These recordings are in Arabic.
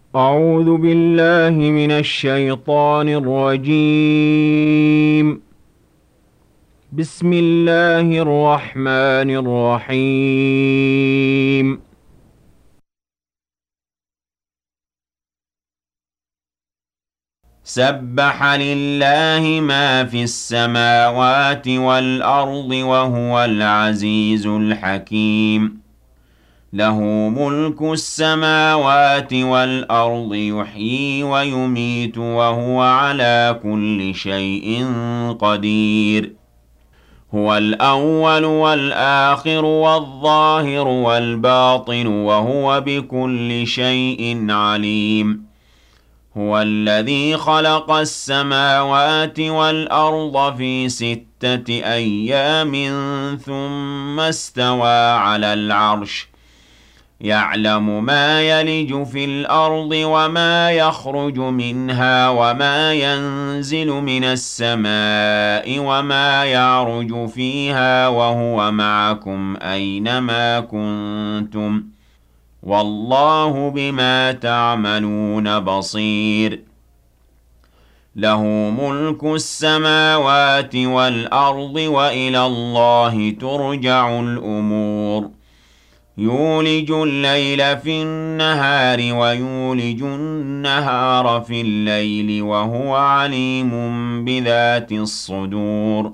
أعوذ بالله من الشيطان الرجيم. بسم الله الرحمن الرحيم. سبح لله ما في السماوات والأرض وهو العزيز الحكيم. له ملك السماوات والأرض يحيي ويميت وهو على كل شيء قدير. هو الأول والآخر والظاهر والباطن وهو بكل شيء عليم. هو الذي خلق السماوات والأرض في 6 أيام ثم استوى على العرش. يعلم ما يلج في الأرض وما يخرج منها وما ينزل من السماء وما يعرج فيها وهو معكم أينما كنتم والله بما تعملون بصير. له ملك السماوات والأرض وإلى الله ترجع الأمور. يولج الليل في النهار ويولج النهار في الليل وهو عليم بذات الصدور.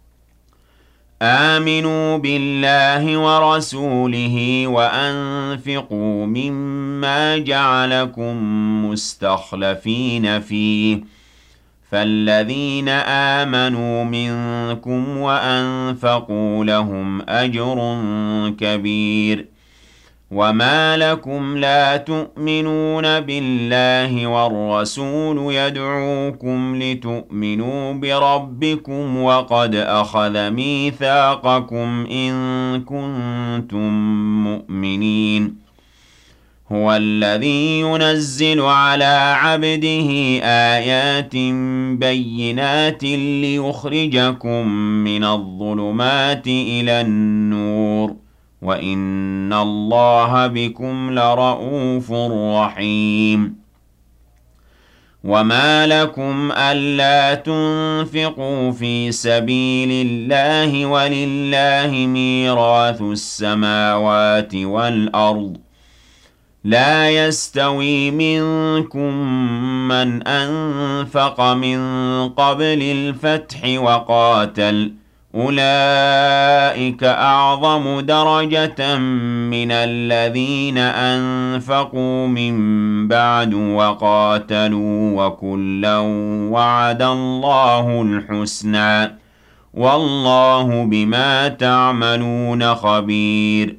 آمنوا بالله ورسوله وأنفقوا مما جعلكم مستخلفين فيه. فالذين آمنوا منكم وأنفقوا لهم أجر كبير. وما لكم لا تؤمنون بالله والرسول يدعوكم لتؤمنوا بربكم وقد أخذ ميثاقكم إن كنتم مؤمنين. هو الذي ينزل على عبده آيات بينات ليخرجكم من الظلمات إلى النور وإن الله بكم لرءوف رحيم. وما لكم ألا تنفقوا في سبيل الله ولله ميراث السماوات والأرض. لا يستوي منكم من أنفق من قبل الفتح وقاتل أولئك أعظم درجة من الذين أنفقوا من بعد وقاتلوا وكلا وعد الله الحسنى والله بما تعملون خبير.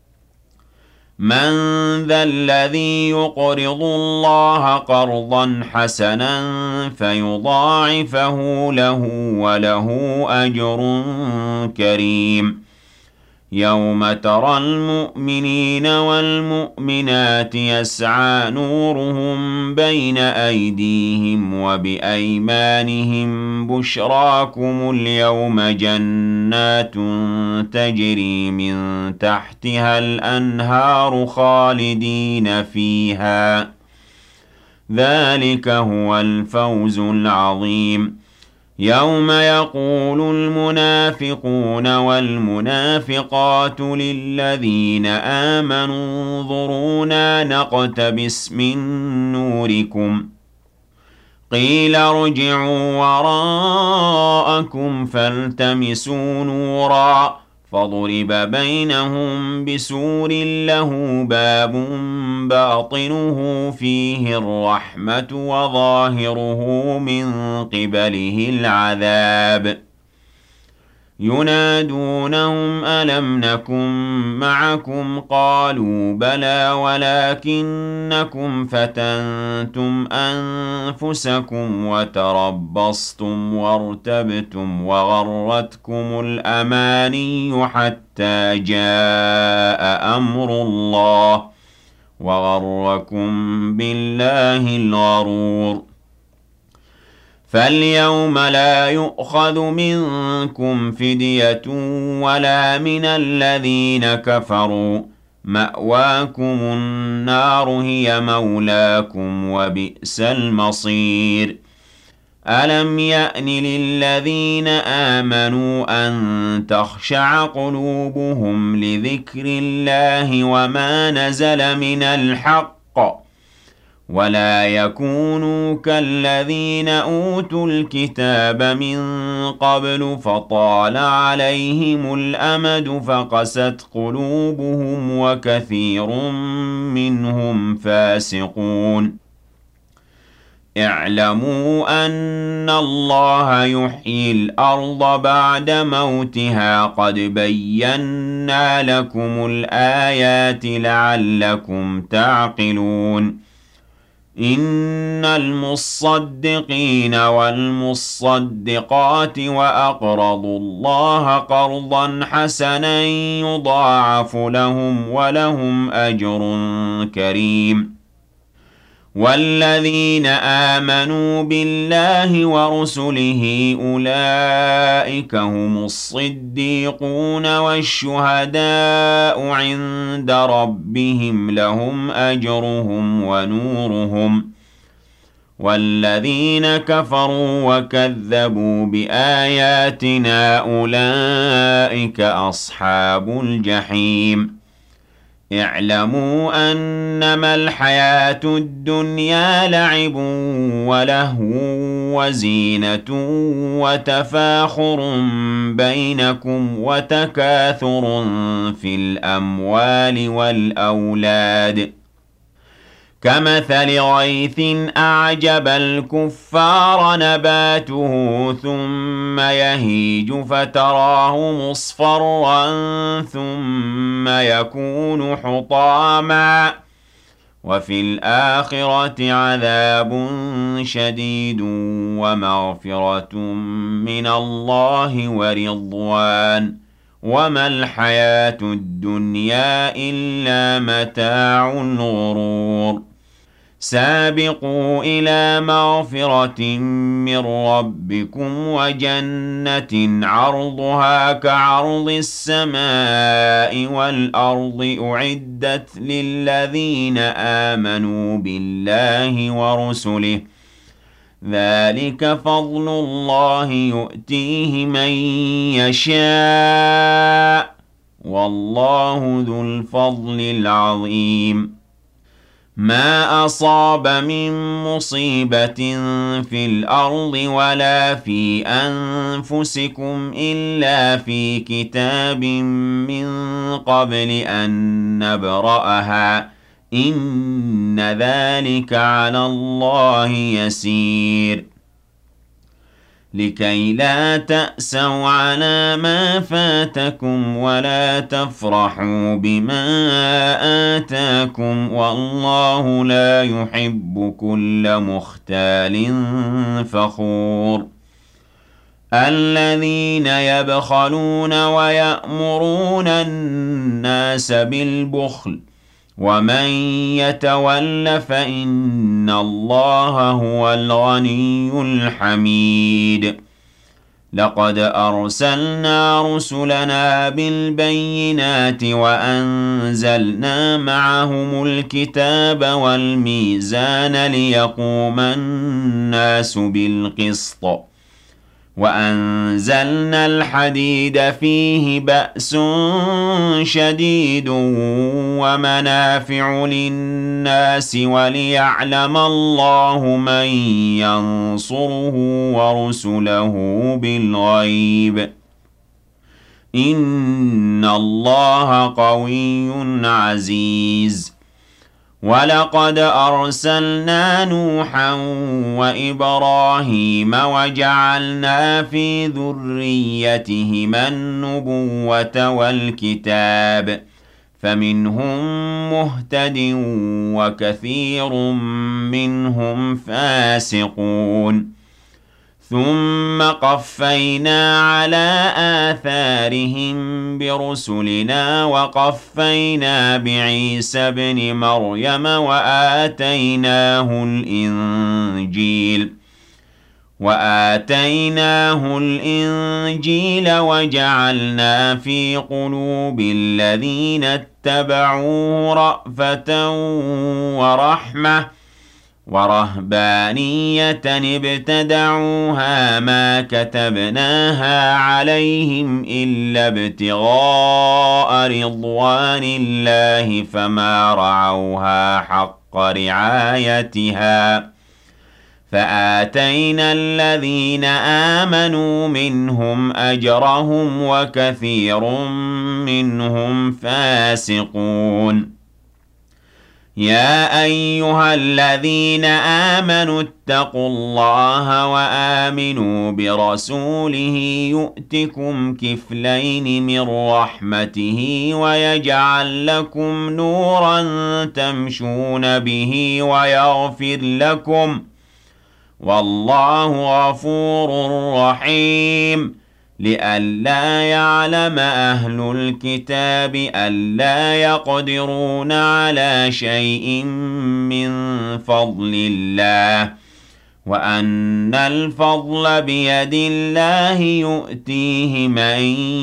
من ذا الذي يقرض الله قرضا حسنا فيضاعفه له وله أجر كريم. يوم ترى المؤمنين والمؤمنات يسعى نورهم بين أيديهم وبأيمانهم بشراكم اليوم جنات تجري من تحتها الأنهار خالدين فيها. ذلك هو الفوز العظيم. يوم يقول المنافقون والمنافقات للذين آمنوا انظرونا نقتبس من نوركم قيل ارجعوا وراءكم فالتمسوا نورا فضرب بينهم بسور له باب باطنه فيه الرحمة وظاهره من قبله العذاب. ينادونهم ألم نكن معكم قالوا بلى ولكنكم فتنتم أنفسكم وتربصتم وارتبتم وغرتكم الأماني حتى جاء أمر الله وغركم بالله الغرور. فاليوم لا يؤخذ منكم فدية ولا من الذين كفروا مأواكم النار هي مولاكم وبئس المصير ألم يأن للذين آمنوا أن تخشع قلوبهم لذكر الله وما نزل من الحق ولا يكونوا كالذين أوتوا الكتاب من قبل فطال عليهم الأمد فقست قلوبهم وكثير منهم فاسقون اعلموا أن الله يحيي الأرض بعد موتها قد بينا لكم الآيات لعلكم تعقلون إن المصدقين والمصدقات وأقرضوا الله قرضا حسنا يضاعف لهم ولهم أجر كريم والذين آمنوا بالله ورسله أولئك هم الصديقون والشهداء عند ربهم لهم أجرهم ونورهم والذين كفروا وكذبوا بآياتنا أولئك أصحاب الجحيم اعلموا أنما الحياة الدنيا لعب ولهو وزينة وتفاخر بينكم وتكاثر في الأموال والأولاد كمثل غيث أعجب الكفار نباته ثم يهيج فتراه مصفرا ثم يكون حطاما وفي الآخرة عذاب شديد ومغفرة من الله ورضوان وما الحياة الدنيا إلا متاع الغرور سابقوا إلى مغفرة من ربكم وجنة عرضها كعرض السماء والأرض أعدت للذين آمنوا بالله ورسله ذلك فضل الله يؤتيه من يشاء والله ذو الفضل العظيم ما أصاب من مصيبة في الأرض ولا في أنفسكم إلا في كتاب من قبل أن نبرأها إن ذلك على الله يسير لكي لا تأسوا على ما فاتكم ولا تفرحوا بما آتاكم والله لا يحب كل مختال فخور الذين يبخلون ويأمرون الناس بالبخل ومن يتول فإن الله هو الغني الحميد لقد أرسلنا رسلنا بالبينات وأنزلنا معهم الكتاب والميزان ليقوم الناس بالقسط وأنزلنا الحديد فيه بأس شديد ومنافع للناس وليعلم الله من ينصره ورسله بالغيب إن الله قوي عزيز ولقد أرسلنا نوحا وإبراهيم وجعلنا في ذريتهما النبوة والكتاب فمنهم مهتد وكثير منهم فاسقون ثم قفينا على آثارهم برسلنا وقفينا بعيسى ابن مريم وآتيناه الإنجيل وآتيناه الإنجيل وجعلنا في قلوب الذين اتبعوه رأفة ورحمة ورهبانية ابتدعوها ما كتبناها عليهم إلا ابتغاء رضوان الله فما رعوها حق رعايتها فآتينا الذين آمنوا منهم أجرهم وكثير منهم فاسقون يا أيها الذين آمنوا اتقوا الله وآمنوا برسوله يؤتكم كفلين من رحمته ويجعل لكم نورا تمشون به ويغفر لكم والله غفور رحيم لئلا يعلم أهل الكتاب ألا يقدرون على شيء من فضل الله وأن الفضل بيد الله يؤتيه من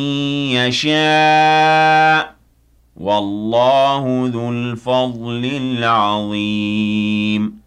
يشاء والله ذو الفضل العظيم